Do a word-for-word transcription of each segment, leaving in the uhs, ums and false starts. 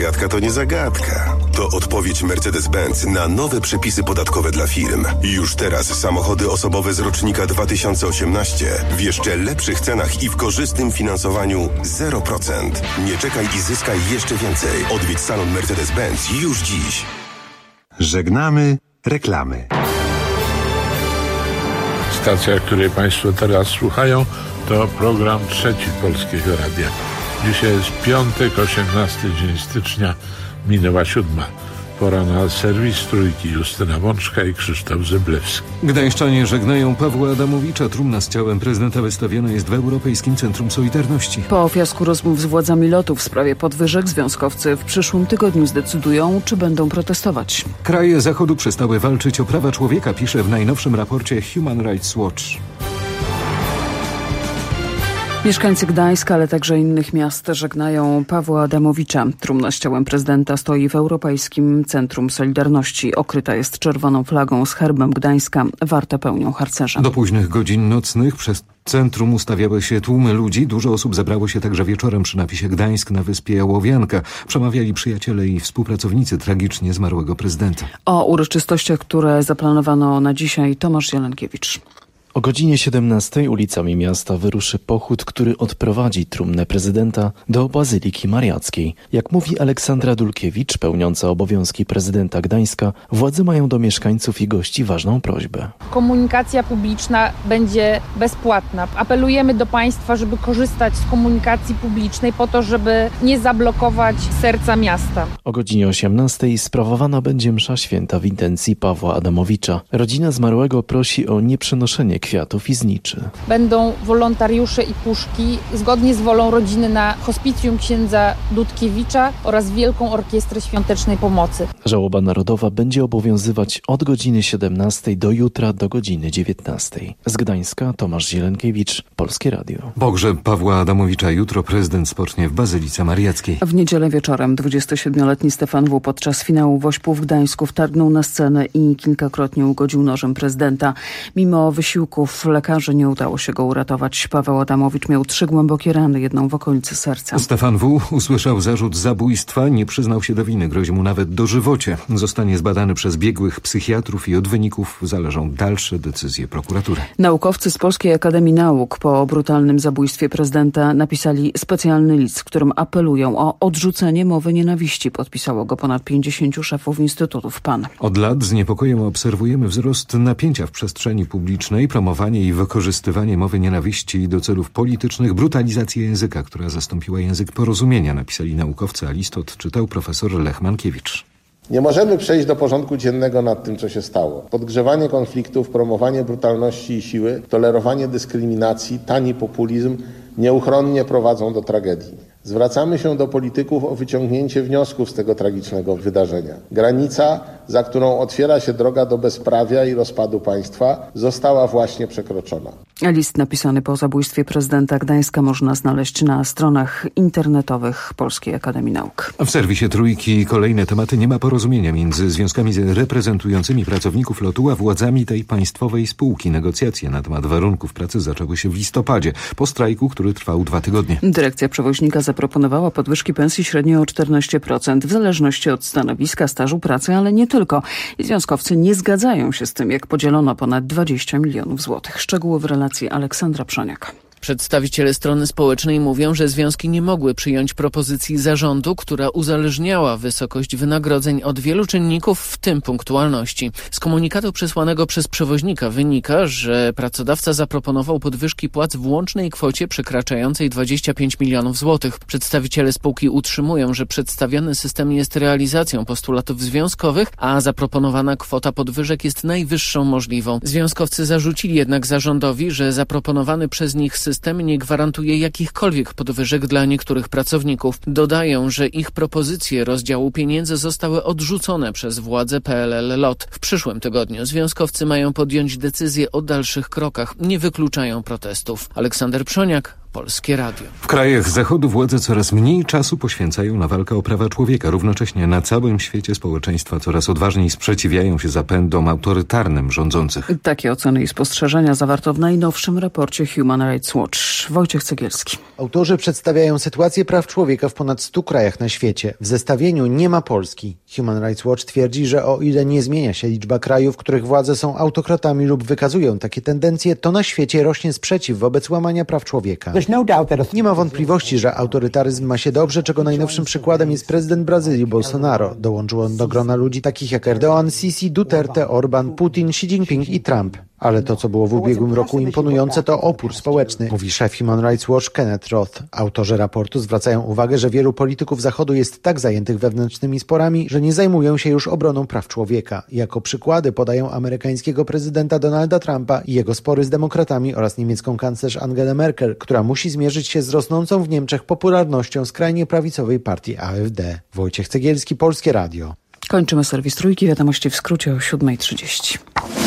zagadka to nie zagadka. To odpowiedź Mercedes-Benz na nowe przepisy podatkowe dla firm. Już teraz samochody osobowe z rocznika dwa tysiące osiemnaście w jeszcze lepszych cenach i w korzystnym finansowaniu zero procent. Nie czekaj i zyskaj jeszcze więcej. Odwiedź salon Mercedes-Benz już dziś. Żegnamy reklamy. Stacja, której Państwo teraz słuchają, to program Trzeci Polskiego Radia. Dzisiaj jest piątek, osiemnasty dzień stycznia, minęła siódma. Pora na serwis Trójki. Justyna Bączka i Krzysztof Zyblewski. Gdańszczanie żegnają Pawła Adamowicza. Trumna z ciałem prezydenta wystawiona jest w Europejskim Centrum Solidarności. Po fiasku rozmów z władzami lotu w sprawie podwyżek związkowcy w przyszłym tygodniu zdecydują, czy będą protestować. Kraje Zachodu przestały walczyć o prawa człowieka, pisze w najnowszym raporcie Human Rights Watch. Mieszkańcy Gdańska, ale także innych miast żegnają Pawła Adamowicza. Trumna z ciałem prezydenta stoi w Europejskim Centrum Solidarności. Okryta jest czerwoną flagą z herbem Gdańska. Warte pełnią harcerze. Do późnych godzin nocnych przez centrum ustawiały się tłumy ludzi. Dużo osób zebrało się także wieczorem przy napisie Gdańsk na wyspie Jałowianka. Przemawiali przyjaciele i współpracownicy tragicznie zmarłego prezydenta. O uroczystościach, które zaplanowano na dzisiaj, Tomasz Jelenkiewicz. O godzinie siedemnastej ulicami miasta wyruszy pochód, który odprowadzi trumnę prezydenta do Bazyliki Mariackiej. Jak mówi Aleksandra Dulkiewicz, pełniąca obowiązki prezydenta Gdańska, władze mają do mieszkańców i gości ważną prośbę. Komunikacja publiczna będzie bezpłatna. Apelujemy do państwa, żeby korzystać z komunikacji publicznej po to, żeby nie zablokować serca miasta. O godzinie osiemnastej sprawowana będzie msza święta w intencji Pawła Adamowicza. Rodzina zmarłego prosi o nieprzenoszenie kwiatów i zniczy. Będą wolontariusze i puszki zgodnie z wolą rodziny na hospicjum księdza Dudkiewicza oraz Wielką Orkiestrę Świątecznej Pomocy. Żałoba narodowa będzie obowiązywać od godziny siedemnastej do jutra do godziny dziewiętnastej. Z Gdańska Tomasz Jelenkiewicz, Polskie Radio. Pogrzeb Pawła Adamowicza jutro prezydent spocznie w Bazylice Mariackiej. W niedzielę wieczorem dwudziestosiedmioletni Stefan W. podczas finału Wośpu w Gdańsku wtargnął na scenę i kilkakrotnie ugodził nożem prezydenta. Mimo wysiłku lekarzy nie udało się go uratować. Paweł Adamowicz miał trzy głębokie rany, jedną w okolicy serca. Stefan W. usłyszał zarzut zabójstwa, nie przyznał się do winy, grozi mu nawet dożywocie. Zostanie zbadany przez biegłych psychiatrów i od wyników zależą dalsze decyzje prokuratury. Naukowcy z Polskiej Akademii Nauk po brutalnym zabójstwie prezydenta napisali specjalny list, w którym apelują o odrzucenie mowy nienawiści. Podpisało go ponad pięćdziesięciu szefów instytutów P A N. Od lat z niepokojem obserwujemy wzrost napięcia w przestrzeni publicznej, promowanie i wykorzystywanie mowy nienawiści do celów politycznych, brutalizację języka, która zastąpiła język porozumienia, napisali naukowcy, a list odczytał profesor Lech Mankiewicz. Nie możemy przejść do porządku dziennego nad tym, co się stało. Podgrzewanie konfliktów, promowanie brutalności i siły, tolerowanie dyskryminacji, tani populizm nieuchronnie prowadzą do tragedii. Zwracamy się do polityków o wyciągnięcie wniosków z tego tragicznego wydarzenia. Granica, za którą otwiera się droga do bezprawia i rozpadu państwa, została właśnie przekroczona. List napisany po zabójstwie prezydenta Gdańska można znaleźć na stronach internetowych Polskiej Akademii Nauk. W serwisie Trójki kolejne tematy. Nie ma porozumienia między związkami reprezentującymi pracowników lotu a władzami tej państwowej spółki. Negocjacje na temat warunków pracy zaczęły się w listopadzie, po strajku, który trwał dwa tygodnie. Dyrekcja przewoźnika zaproponowała podwyżki pensji średnio o czternaście procent w zależności od stanowiska, stażu pracy, ale nie tylko. I związkowcy nie zgadzają się z tym, jak podzielono ponad dwadzieścia milionów złotych. Szczegóły w relacji Aleksandra Przoniak. Przedstawiciele strony społecznej mówią, że związki nie mogły przyjąć propozycji zarządu, która uzależniała wysokość wynagrodzeń od wielu czynników, w tym punktualności. Z komunikatu przesłanego przez przewoźnika wynika, że pracodawca zaproponował podwyżki płac w łącznej kwocie przekraczającej dwadzieścia pięć milionów złotych. Przedstawiciele spółki utrzymują, że przedstawiony system jest realizacją postulatów związkowych, a zaproponowana kwota podwyżek jest najwyższą możliwą. Związkowcy zarzucili jednak zarządowi, że zaproponowany przez nich system System nie gwarantuje jakichkolwiek podwyżek dla niektórych pracowników. Dodają, że ich propozycje rozdziału pieniędzy zostały odrzucone przez władze P L L LOT. W przyszłym tygodniu związkowcy mają podjąć decyzję o dalszych krokach. Nie wykluczają protestów. Aleksander Przoniak, Polskie Radio. W krajach Zachodu władze coraz mniej czasu poświęcają na walkę o prawa człowieka. Równocześnie na całym świecie społeczeństwa coraz odważniej sprzeciwiają się zapędom autorytarnym rządzących. Takie oceny i spostrzeżenia zawarto w najnowszym raporcie Human Rights Watch. Wojciech Cegielski. Autorzy przedstawiają sytuację praw człowieka w ponad stu krajach na świecie. W zestawieniu nie ma Polski. Human Rights Watch twierdzi, że o ile nie zmienia się liczba krajów, w których władze są autokratami lub wykazują takie tendencje, to na świecie rośnie sprzeciw wobec łamania praw człowieka. Nie ma wątpliwości, że autorytaryzm ma się dobrze, czego najnowszym przykładem jest prezydent Brazylii Bolsonaro. Dołączył on do grona ludzi takich jak Erdoğan, Sisi, Duterte, Orbán, Putin, Xi Jinping i Trump. Ale to, co było w ubiegłym roku imponujące, to opór społeczny, mówi szef Human Rights Watch Kenneth Roth. Autorzy raportu zwracają uwagę, że wielu polityków Zachodu jest tak zajętych wewnętrznymi sporami, że nie zajmują się już obroną praw człowieka. Jako przykłady podają amerykańskiego prezydenta Donalda Trumpa i jego spory z demokratami oraz niemiecką kanclerz Angelę Merkel, która musi zmierzyć się z rosnącą w Niemczech popularnością skrajnie prawicowej partii A F D. Wojciech Cegielski, Polskie Radio. Kończymy serwis Trójki. Wiadomości w skrócie o siódma trzydzieści.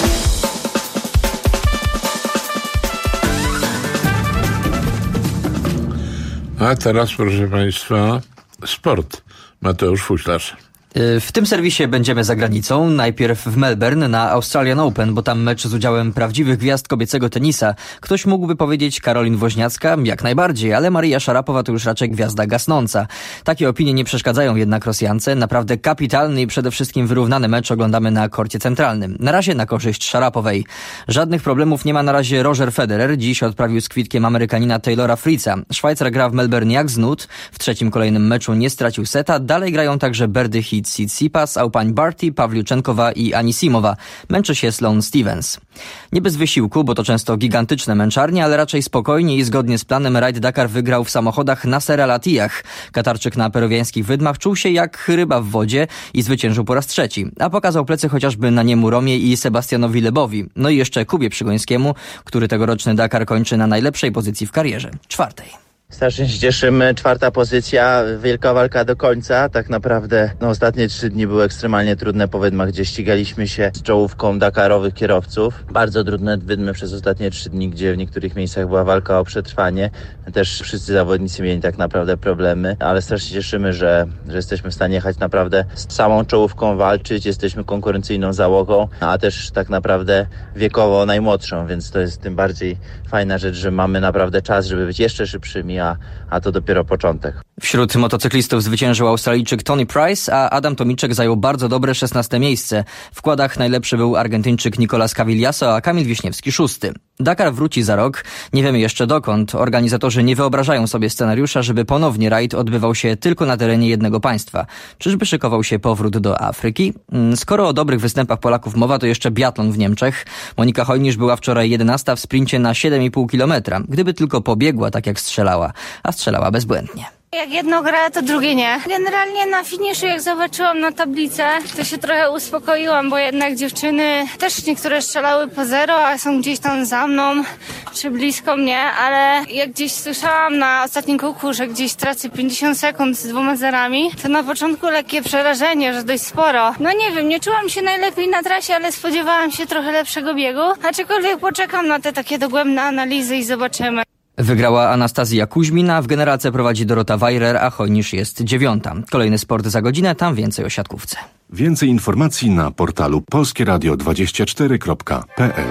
A teraz, proszę Państwa, sport. Mateusz Fuślarz. W tym serwisie będziemy za granicą. Najpierw w Melbourne na Australian Open, bo tam mecz z udziałem prawdziwych gwiazd kobiecego tenisa. Ktoś mógłby powiedzieć Karolin Woźniacka, jak najbardziej, ale Maria Szarapowa to już raczej gwiazda gasnąca. Takie opinie nie przeszkadzają jednak Rosjance. Naprawdę kapitalny i przede wszystkim wyrównany mecz oglądamy na korcie centralnym. Na razie na korzyść Szarapowej. Żadnych problemów nie ma na razie Roger Federer. Dziś odprawił z kwitkiem Amerykanina Taylora Fritza. Szwajcar gra w Melbourne jak z nut. W trzecim kolejnym meczu nie stracił seta. Dalej grają także Berdy Hit, Tsitsipas, Aupań Barty, Pawliuczenkowa i Anisimowa. Męczy się Sloane Stevens. Nie bez wysiłku, bo to często gigantyczne męczarnie, ale raczej spokojnie i zgodnie z planem Rajd Dakar wygrał w samochodach Nasser Al Attiyah. Katarczyk na peruwiańskich wydmach czuł się jak ryba w wodzie i zwyciężył po raz trzeci. A pokazał plecy chociażby Naniemu Romie i Sebastianowi Lebowi. No i jeszcze Kubie Przygońskiemu, który tegoroczny Dakar kończy na najlepszej pozycji w karierze. Czwartej. Strasznie się cieszymy. Czwarta pozycja, wielka walka do końca. Tak naprawdę no, ostatnie trzy dni były ekstremalnie trudne po wydmach, gdzie ścigaliśmy się z czołówką dakarowych kierowców. Bardzo trudne wydmy przez ostatnie trzy dni, gdzie w niektórych miejscach była walka o przetrwanie. Też wszyscy zawodnicy mieli tak naprawdę problemy, ale strasznie cieszymy, że, że jesteśmy w stanie jechać naprawdę z samą czołówką walczyć. Jesteśmy konkurencyjną załogą, a też tak naprawdę wiekowo najmłodszą, więc to jest tym bardziej fajna rzecz, że mamy naprawdę czas, żeby być jeszcze szybszymi, A, a to dopiero początek. Wśród motocyklistów zwyciężył Australijczyk Tony Price, a Adam Tomiczek zajął bardzo dobre szesnaste miejsce. W kładach najlepszy był Argentyńczyk Nicolas Cavigliaso, a Kamil Wiśniewski szósty. Dakar wróci za rok. Nie wiemy jeszcze dokąd. Organizatorzy nie wyobrażają sobie scenariusza, żeby ponownie rajd odbywał się tylko na terenie jednego państwa. Czyżby szykował się powrót do Afryki? Skoro o dobrych występach Polaków mowa, to jeszcze biatlon w Niemczech. Monika Hojnisz była wczoraj jedenasta w sprincie na siedem i pół kilometra. Gdyby tylko pobiegła tak jak strzelała, a strzelała bezbłędnie. Jak jedno gra, to drugie nie. Generalnie na finiszu, jak zobaczyłam na tablicę, to się trochę uspokoiłam, bo jednak dziewczyny też niektóre strzelały po zero, a są gdzieś tam za mną, czy blisko mnie, ale jak gdzieś słyszałam na ostatnim kółku, że gdzieś tracę pięćdziesiąt sekund z dwoma zerami, to na początku lekkie przerażenie, że dość sporo. No nie wiem, nie czułam się najlepiej na trasie, ale spodziewałam się trochę lepszego biegu, aczkolwiek poczekam na te takie dogłębne analizy i zobaczymy. Wygrała Anastazja Kuźmina, w generalce prowadzi Dorota Wajrer, a Hojnisz jest dziewiąta. Kolejny sport za godzinę, tam więcej o siatkówce. Więcej informacji na portalu polskieradio dwadzieścia cztery kropka p l.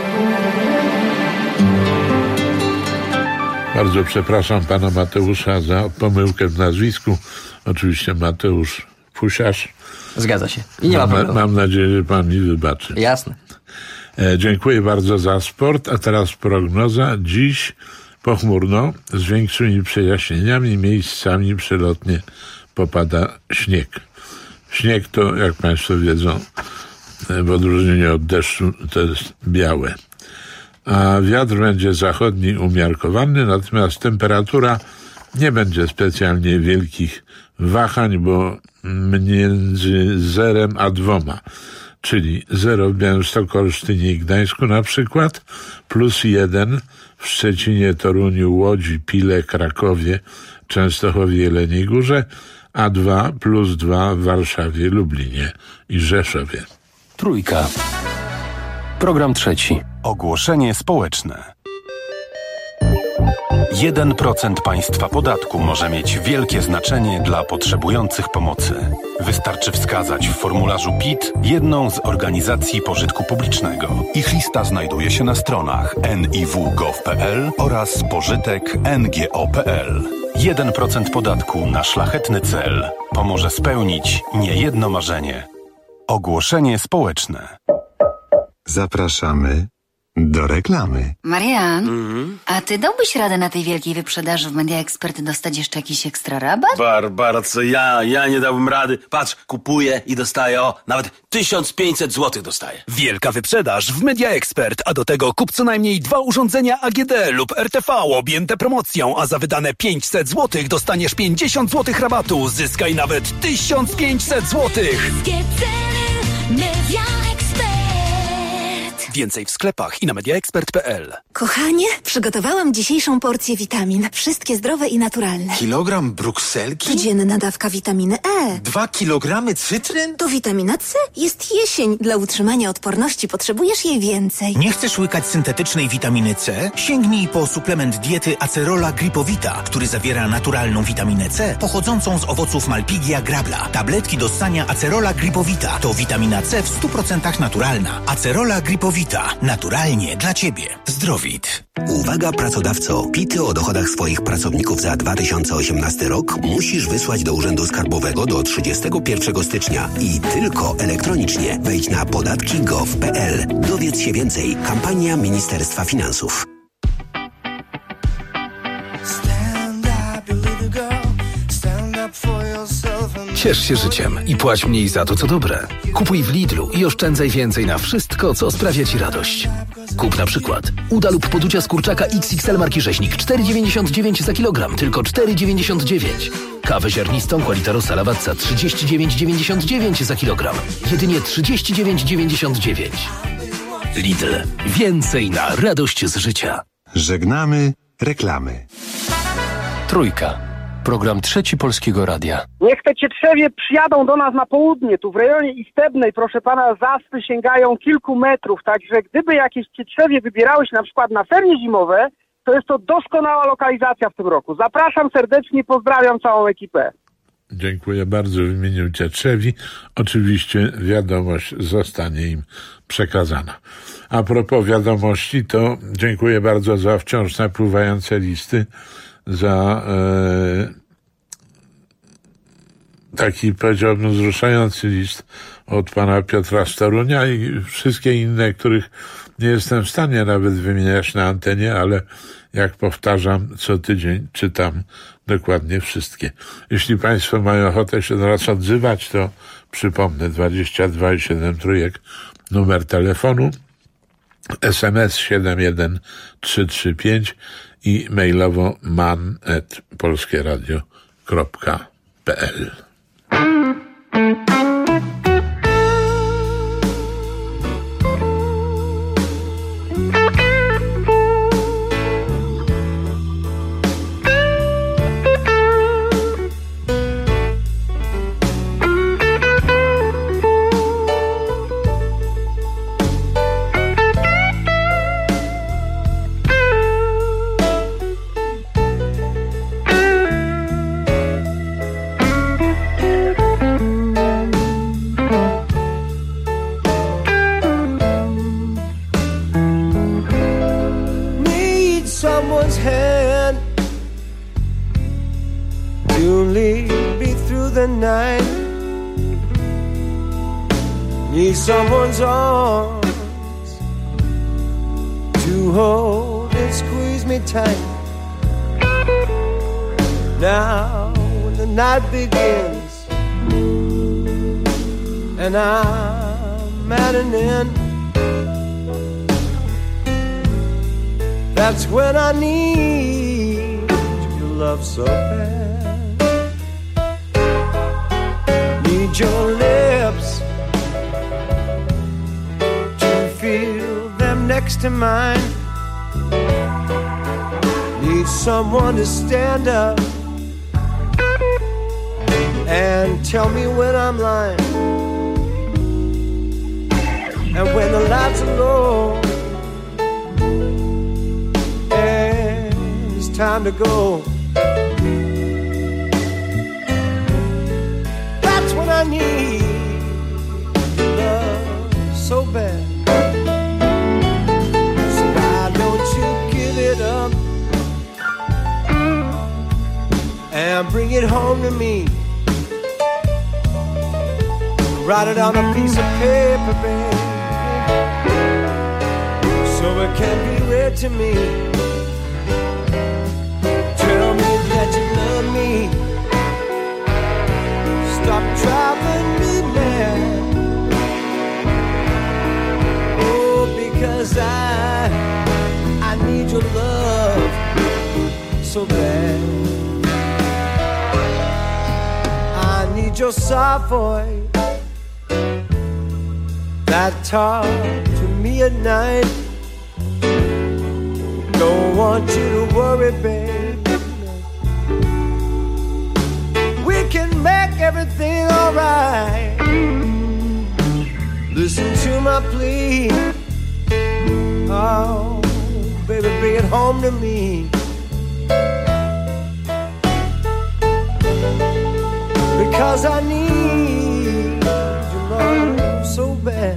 Bardzo przepraszam pana Mateusza za pomyłkę w nazwisku. Oczywiście Mateusz Fusiarz. Zgadza się. I nie ma mam, problemu. mam nadzieję, że pan mi wybaczy. Jasne. E, dziękuję bardzo za sport, a teraz prognoza. Dziś pochmurno, z większymi przejaśnieniami, miejscami przelotnie popada śnieg. Śnieg to, jak państwo wiedzą, w odróżnieniu od deszczu, to jest białe. A wiatr będzie zachodni umiarkowany, natomiast temperatura nie będzie specjalnie wielkich wahań, bo między zerem a dwoma. Czyli zero w Białymstoku, Olsztynie i Gdańsku na przykład, plus jeden w Szczecinie, Toruniu, Łodzi, Pile, Krakowie, Częstochowie, Jeleniej Górze, a dwa plus dwa w Warszawie, Lublinie i Rzeszowie. Trójka. Program trzeci. Ogłoszenie społeczne. jeden procent państwa podatku może mieć wielkie znaczenie dla potrzebujących pomocy. Wystarczy wskazać w formularzu P I T jedną z organizacji pożytku publicznego. Ich lista znajduje się na stronach en i w kropka gov kropka p l oraz pożytek kropka n g o kropka p l. jeden procent podatku na szlachetny cel pomoże spełnić niejedno marzenie. Ogłoszenie społeczne. Zapraszamy do reklamy. Marian, Mhm. a ty dałbyś radę na tej wielkiej wyprzedaży w Media Expert dostać jeszcze jakiś ekstra rabat? Barbara, co ja? Ja nie dałbym rady. Patrz, kupuję i dostaję, o, nawet tysiąc pięćset złotych dostaję. Wielka wyprzedaż w Media Expert, a do tego kup co najmniej dwa urządzenia A G D lub R T V objęte promocją, a za wydane pięćset złotych dostaniesz pięćdziesiąt złotych rabatu. Zyskaj nawet tysiąc pięćset złotych. Media Expert. Więcej w sklepach i na media expert kropka p l. Kochanie, przygotowałam dzisiejszą porcję witamin. Wszystkie zdrowe i naturalne. Kilogram brukselki? Codzienna dawka witaminy E. Dwa kilogramy cytryn? To witamina C. Jest jesień. Dla utrzymania odporności potrzebujesz jej więcej. Nie chcesz łykać syntetycznej witaminy C? Sięgnij po suplement diety Acerola Gripowita, który zawiera naturalną witaminę C pochodzącą z owoców Malpighia grabla. Tabletki do ssania Acerola Gripowita to witamina C w stu procentach naturalna. Acerola Gripowita. Naturalnie dla Ciebie. Zdrowit. Uwaga pracodawco, P I T-y o dochodach swoich pracowników za dwa tysiące osiemnasty rok musisz wysłać do Urzędu Skarbowego do trzydziestego pierwszego stycznia i tylko elektronicznie. Wejdź na podatki kropka gov kropka p l. Dowiedz się więcej. Kampania Ministerstwa Finansów. Ciesz się życiem i płać mniej za to, co dobre. Kupuj w Lidlu i oszczędzaj więcej na wszystko, co sprawia Ci radość. Kup na przykład uda lub poducia z kurczaka X X L marki Rzeźnik cztery dziewięćdziesiąt dziewięć za kilogram, tylko cztery dziewięćdziesiąt dziewięć. Kawę ziarnistą Qualitaro Salavazza trzydzieści dziewięć dziewięćdziesiąt dziewięć za kilogram, jedynie trzydzieści dziewięć dziewięćdziesiąt dziewięć. Lidl. Więcej na radość z życia. Żegnamy reklamy. Trójka. Program Trzeci Polskiego Radia. Niech te cietrzewie przyjadą do nas na południe, tu w rejonie Istebnej, proszę pana, zaspy sięgają kilku metrów, także gdyby jakieś cietrzewie wybierały się na przykład na ferie zimowe, to jest to doskonała lokalizacja w tym roku. Zapraszam serdecznie, pozdrawiam całą ekipę. Dziękuję bardzo w imieniu Cietrzewi. Oczywiście wiadomość zostanie im przekazana. A propos wiadomości, to dziękuję bardzo za wciąż napływające listy, za e, taki, powiedziałbym, wzruszający list od pana Piotra z Torunia i wszystkie inne, których nie jestem w stanie nawet wymieniać na antenie, ale jak powtarzam, co tydzień czytam dokładnie wszystkie. Jeśli państwo mają ochotę się do nas odzywać, to przypomnę dwadzieścia dwa i siedem trójek numer telefonu, S M S siedem jeden trzy trzy pięć i mailowo man at polskieradio kropka p l. Someone's arms to hold and squeeze me tight. Now when the night begins and I'm at an end, that's when I need your love so bad. Need your lips, feel them next to mine. Need someone to stand up and tell me when I'm lying. And when the lights are low and it's time to go. That's when I need love so bad. So why don't you give it up and bring it home to me? Write it on a piece of paper, babe, so it can be read to me. Tell me that you love me. Stop driving me mad. Oh, because I, I need your love so bad. I need your soft voice that talk to me at night. Don't want you to worry, babe. We can make everything alright. Listen to my plea. Oh, baby, bring it home to me. Because I need your love so bad.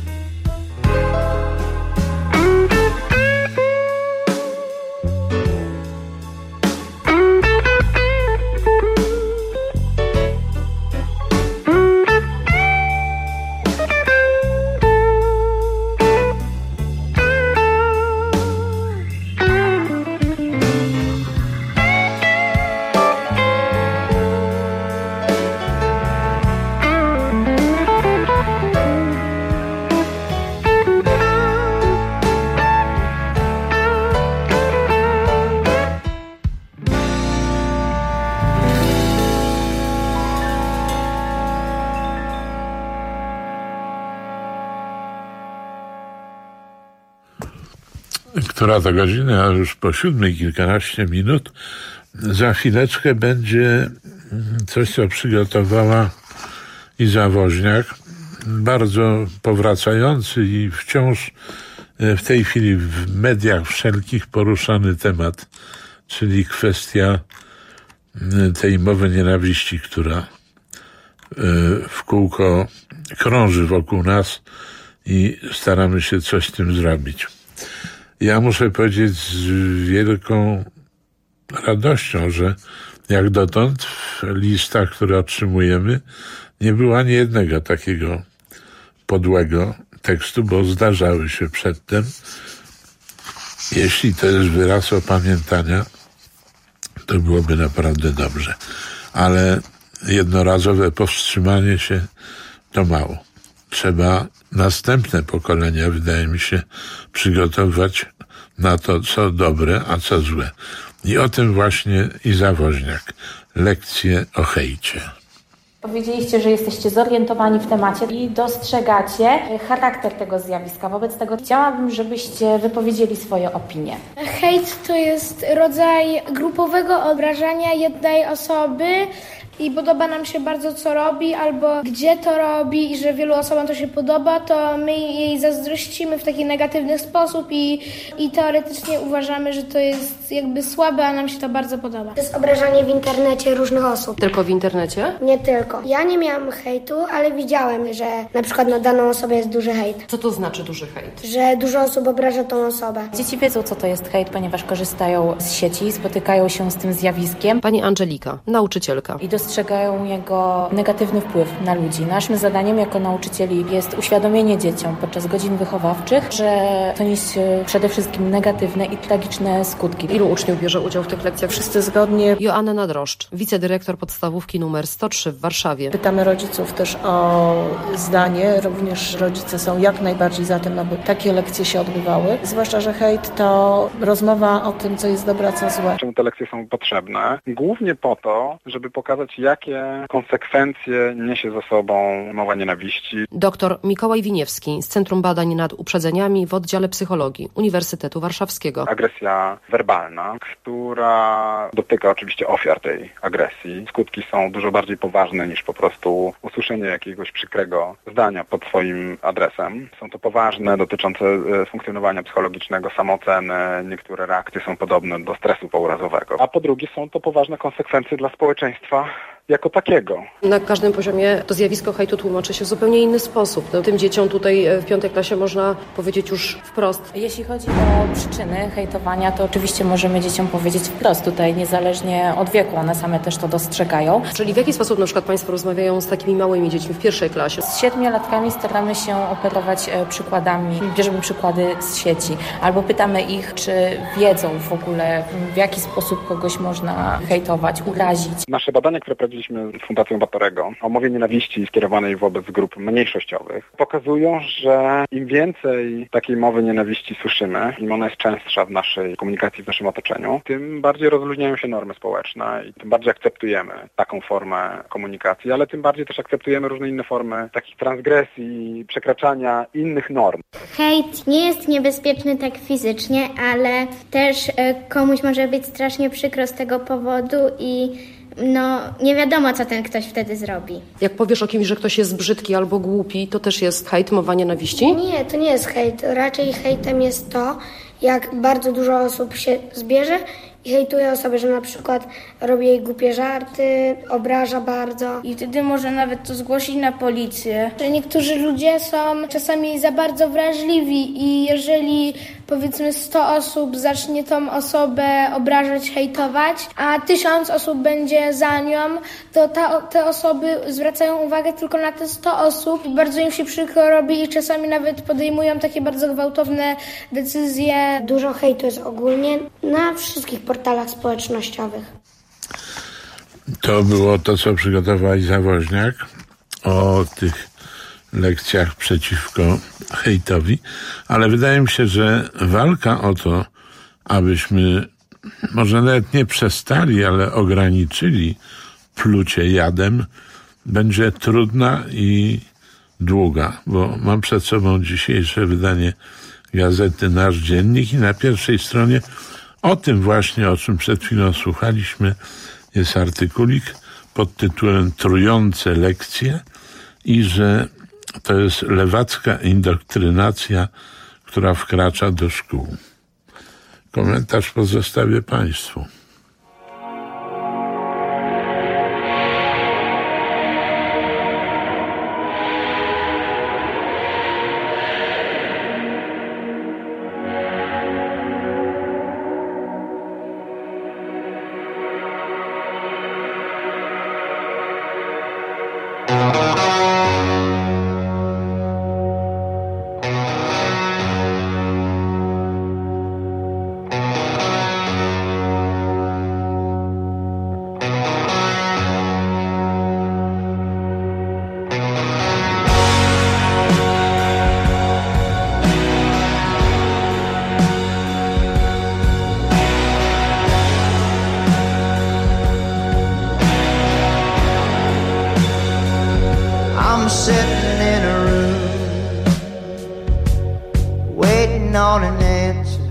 Która to godzina, a już po siódmej kilkanaście minut. Za chwileczkę będzie coś, co przygotowała Iza Woźniak. Bardzo powracający i wciąż w tej chwili w mediach wszelkich poruszany temat, czyli kwestia tej mowy nienawiści, która w kółko krąży wokół nas i staramy się coś z tym zrobić. Ja muszę powiedzieć z wielką radością, że jak dotąd w listach, które otrzymujemy, nie było ani jednego takiego podłego tekstu, bo zdarzały się przedtem. Jeśli to jest wyraz opamiętania, to byłoby naprawdę dobrze. Ale jednorazowe powstrzymanie się to mało. Trzeba następne pokolenia, wydaje mi się, przygotować na to, co dobre, a co złe. I o tym właśnie Iza Woźniak. Lekcje o hejcie. Powiedzieliście, że jesteście zorientowani w temacie i dostrzegacie charakter tego zjawiska. Wobec tego chciałabym, żebyście wypowiedzieli swoje opinie. Hejt to jest rodzaj grupowego obrażania jednej osoby i podoba nam się bardzo, co robi, albo gdzie to robi i że wielu osobom to się podoba, to my jej zazdrościmy w taki negatywny sposób i, i teoretycznie uważamy, że to jest jakby słabe, a nam się to bardzo podoba. To jest obrażanie w internecie różnych osób. Tylko w internecie? Nie tylko. Ja nie miałam hejtu, ale widziałem, że na przykład na daną osobę jest duży hejt. Co to znaczy duży hejt? Że dużo osób obraża tą osobę. Dzieci wiedzą, co to jest hejt, ponieważ korzystają z sieci, spotykają się z tym zjawiskiem. Pani Angelika, nauczycielka. I dostrzegają jego negatywny wpływ na ludzi. Naszym zadaniem jako nauczycieli jest uświadomienie dzieciom podczas godzin wychowawczych, że to niesie przede wszystkim negatywne i tragiczne skutki. Ilu uczniów bierze udział w tych lekcjach? Wszyscy zgodnie. Joanna Nadroszcz, wicedyrektor podstawówki numer sto trzy w Warszawie. Pytamy rodziców też o zdanie. Również rodzice są jak najbardziej za tym, aby takie lekcje się odbywały. Zwłaszcza, że hejt to rozmowa o tym, co jest dobre, a co złe. Czemu te lekcje są potrzebne? Głównie po to, żeby pokazać jakie konsekwencje niesie ze sobą mowa nienawiści. Doktor Mikołaj Winiewski z Centrum Badań nad Uprzedzeniami w Oddziale Psychologii Uniwersytetu Warszawskiego. Agresja werbalna, która dotyka oczywiście ofiar tej agresji. Skutki są dużo bardziej poważne niż po prostu usłyszenie jakiegoś przykrego zdania pod swoim adresem. Są to poważne, dotyczące funkcjonowania psychologicznego, samooceny. Niektóre reakcje są podobne do stresu pourazowego. A po drugie są to poważne konsekwencje dla społeczeństwa jako takiego. Na każdym poziomie to zjawisko hejtu tłumaczy się w zupełnie inny sposób. No, tym dzieciom tutaj w piątej klasie można powiedzieć już wprost. Jeśli chodzi o przyczyny hejtowania, to oczywiście możemy dzieciom powiedzieć wprost tutaj, niezależnie od wieku. One same też to dostrzegają. Czyli w jaki sposób na przykład Państwo rozmawiają z takimi małymi dziećmi w pierwszej klasie? Z siedmiolatkami staramy się operować przykładami. Bierzemy przykłady z sieci. Albo pytamy ich, czy wiedzą w ogóle, w jaki sposób kogoś można hejtować, urazić. Nasze badania, które prowadziliśmy z Fundacją Batorego o mowie nienawiści skierowanej wobec grup mniejszościowych, pokazują, że im więcej takiej mowy nienawiści słyszymy, im ona jest częstsza w naszej komunikacji, w naszym otoczeniu, tym bardziej rozluźniają się normy społeczne i tym bardziej akceptujemy taką formę komunikacji, ale tym bardziej też akceptujemy różne inne formy takich transgresji, przekraczania innych norm. Hejt nie jest niebezpieczny tak fizycznie, ale też komuś może być strasznie przykro z tego powodu i no nie wiadomo, co ten ktoś wtedy zrobi. Jak powiesz o kimś, że ktoś jest brzydki albo głupi, to też jest hejt, mowa nienawiści? Nie, to nie jest hejt. Raczej hejtem jest to, jak bardzo dużo osób się zbierze i hejtuje osobę, że na przykład robi jej głupie żarty, obraża bardzo. I wtedy może nawet to zgłosić na policję. Że niektórzy ludzie są czasami za bardzo wrażliwi i jeżeli powiedzmy sto osób zacznie tą osobę obrażać, hejtować, a tysiąc osób będzie za nią, to ta, te osoby zwracają uwagę tylko na te sto osób i bardzo im się przykro robi i czasami nawet podejmują takie bardzo gwałtowne decyzje. Dużo hejtu jest ogólnie na wszystkich portalach społecznościowych. To było to, co przygotowała Iza Woźniak o tych lekcjach przeciwko hejtowi, ale wydaje mi się, że walka o to, abyśmy może nawet nie przestali, ale ograniczyli plucie jadem, będzie trudna i długa, bo mam przed sobą dzisiejsze wydanie gazety Nasz Dziennik i na pierwszej stronie o tym właśnie, o czym przed chwilą słuchaliśmy, jest artykulik pod tytułem Trujące lekcje i że to jest lewacka indoktrynacja, która wkracza do szkół. Komentarz pozostawię Państwu. Sitting in a room, waiting on an answer,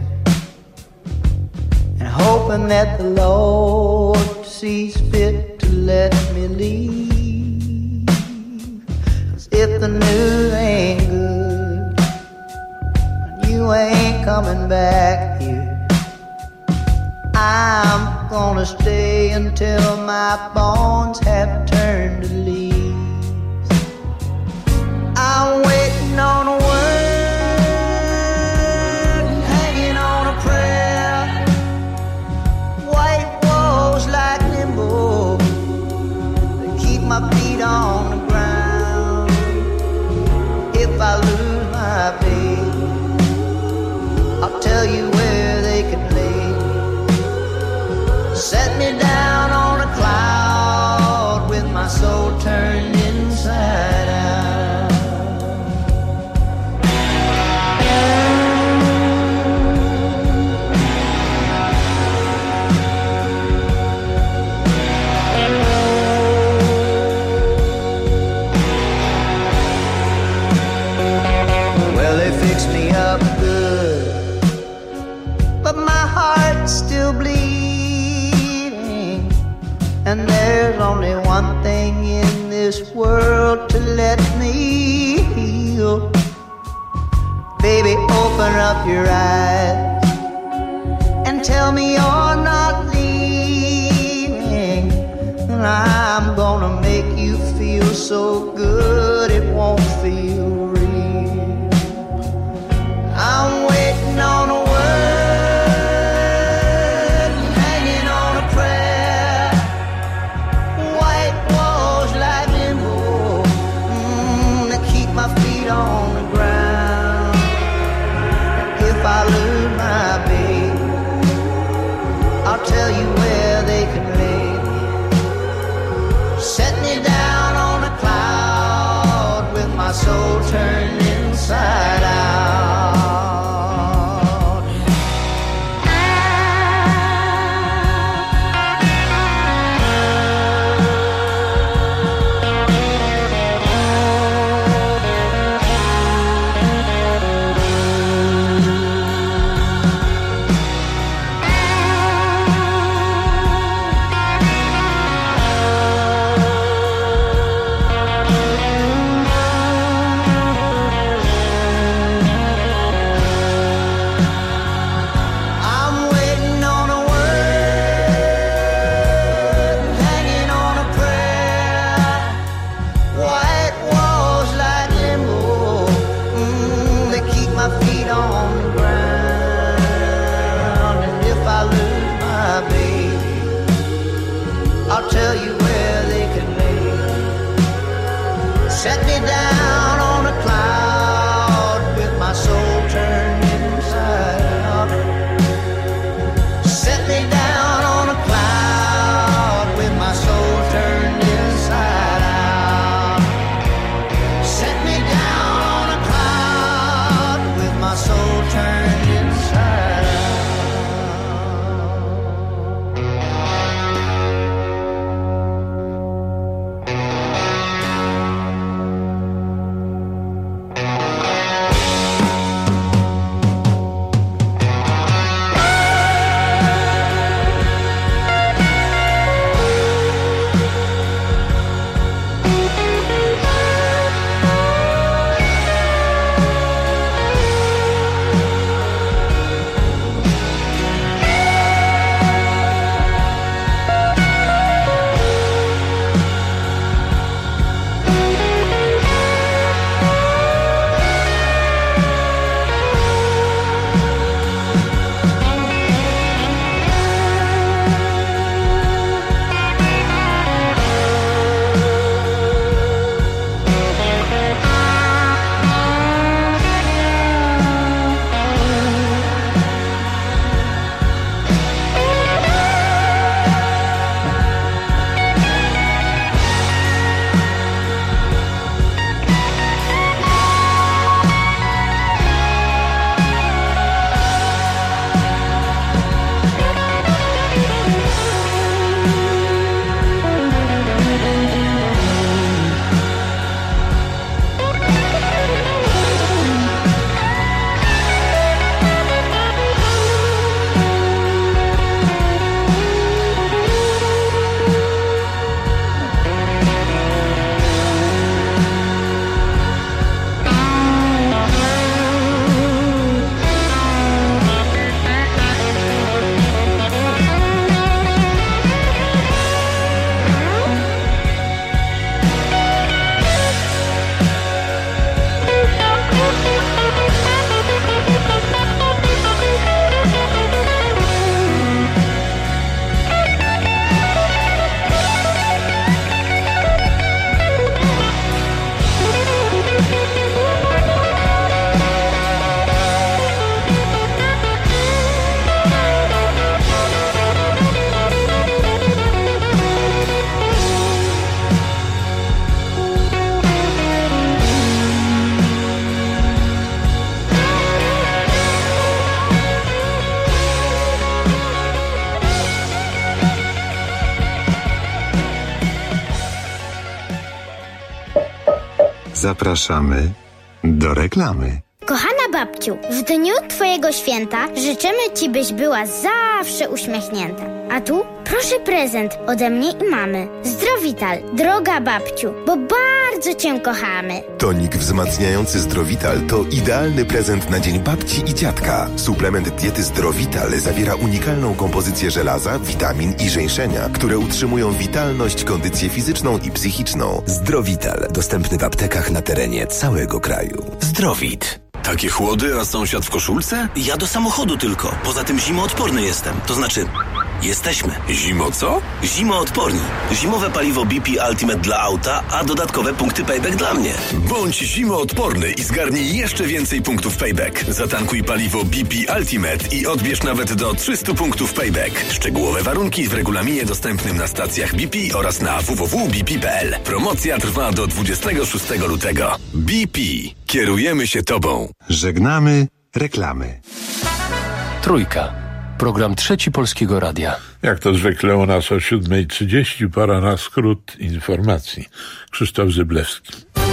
and hoping that the Lord sees fit to let me leave. 'Cause if the news ain't good, and you ain't coming back here, I'm gonna stay until my bones have turned to leaves. I'm waiting on a word, hanging on a prayer. White walls like limbo, they keep my feet on the ground. If I lose my faith, I'll tell you where they can lay me. Set me down on a cloud with my soul turned world to let me heal. Baby, open up your eyes and tell me you're not leaving. I'm gonna make you feel so good it won't feel real. I'm waiting on a word, hanging on a prayer. White walls like limbo, mm, that keep my feet on the ground. If I lose my baby, I'll tell you where they can lay. Set me down on a cloud with my soul turned inside out. I'll tell you where they can lay. Set me down on a cloud with my soul turned inside out. Set me down on a cloud with my soul turned inside out. Set me down on a cloud with my soul turned inside out. Zapraszamy do reklamy. Kochana babciu, w dniu Twojego święta życzymy Ci, byś była zawsze uśmiechnięta. A tu proszę prezent ode mnie i mamy. Zdrowital, droga babciu, bo bardzo cię kochamy. Tonik wzmacniający Zdrowital to idealny prezent na dzień babci i dziadka. Suplement diety Zdrowital zawiera unikalną kompozycję żelaza, witamin i żeńszenia, które utrzymują witalność, kondycję fizyczną i psychiczną. Zdrowital, dostępny w aptekach na terenie całego kraju. Zdrowit. Takie chłody, a sąsiad w koszulce? Ja do samochodu tylko. Poza tym zimoodporny jestem. To znaczy, jesteśmy. Zimo co? Zimoodporni. Zimowe paliwo B P Ultimate dla auta, a dodatkowe punkty payback dla mnie. Bądź zimoodporny i zgarnij jeszcze więcej punktów payback. Zatankuj paliwo B P Ultimate i odbierz nawet do trzysta punktów payback. Szczegółowe warunki w regulaminie dostępnym na stacjach B P oraz na w w w kropka b p kropka p l. Promocja trwa do dwudziestego szóstego lutego. B P. Kierujemy się Tobą. Żegnamy reklamy. Trójka. Program Trzeci Polskiego Radia. Jak to zwykle u nas o siódma trzydzieści, pora na skrót informacji. Krzysztof Zyblewski.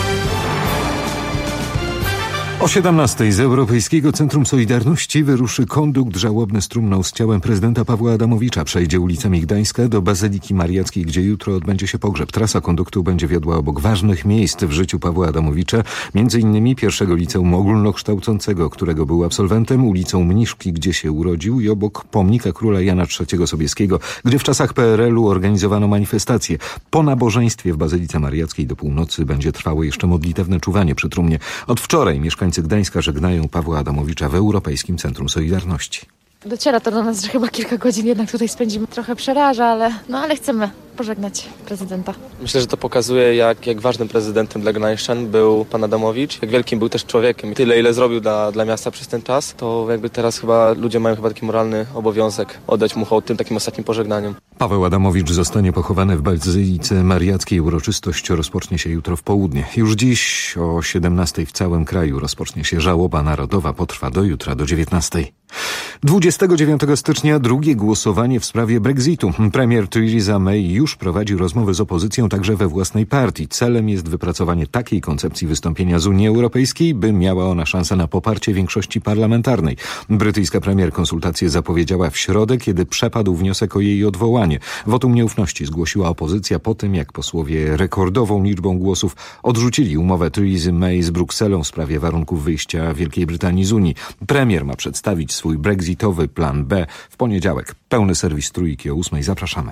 O siedemnastej z Europejskiego Centrum Solidarności wyruszy kondukt żałobny z trumną z ciałem prezydenta Pawła Adamowicza. Przejdzie ulicami Gdańska do Bazyliki Mariackiej, gdzie jutro odbędzie się pogrzeb. Trasa konduktu będzie wiodła obok ważnych miejsc w życiu Pawła Adamowicza, między innymi pierwszego liceum ogólnokształcącego, którego był absolwentem, ulicą Mniszki, gdzie się urodził, i obok pomnika króla Jana trzeciego Sobieskiego, gdzie w czasach P R L u organizowano manifestacje. Po nabożeństwie w Bazylice Mariackiej do północy będzie trwało jeszcze modlitewne czuwanie przy trumnie. Od wczoraj mieszkańcy Mieszkańcy Gdańska żegnają Pawła Adamowicza w Europejskim Centrum Solidarności. Dociera to do nas, że chyba kilka godzin jednak tutaj spędzimy. Trochę przeraża, ale, no, ale chcemy pożegnać prezydenta. Myślę, że to pokazuje, jak, jak ważnym prezydentem dla Gdańszczan był pan Adamowicz, jak wielkim był też człowiekiem. Tyle, ile zrobił dla, dla miasta przez ten czas, to jakby teraz chyba ludzie mają chyba taki moralny obowiązek oddać mu hołd tym takim ostatnim pożegnaniem. Paweł Adamowicz zostanie pochowany w Bazylice Mariackiej. Uroczystość rozpocznie się jutro w południe. Już dziś o siedemnastej w całym kraju rozpocznie się żałoba narodowa. Potrwa do jutra, do dziewiętnastej. dwudziestego dziewiątego stycznia drugie głosowanie w sprawie Brexitu. Premier Theresa May już prowadzi rozmowy z opozycją także we własnej partii. Celem jest wypracowanie takiej koncepcji wystąpienia z Unii Europejskiej, by miała ona szansę na poparcie większości parlamentarnej. Brytyjska premier konsultacje zapowiedziała w środę, kiedy przepadł wniosek o jej odwołanie. Wotum nieufności zgłosiła opozycja po tym, jak posłowie rekordową liczbą głosów odrzucili umowę Theresy May z Brukselą w sprawie warunków wyjścia Wielkiej Brytanii z Unii. Premier ma przedstawić swój brexitowy plan B w poniedziałek. Pełny serwis Trójki o ósmej. Zapraszamy.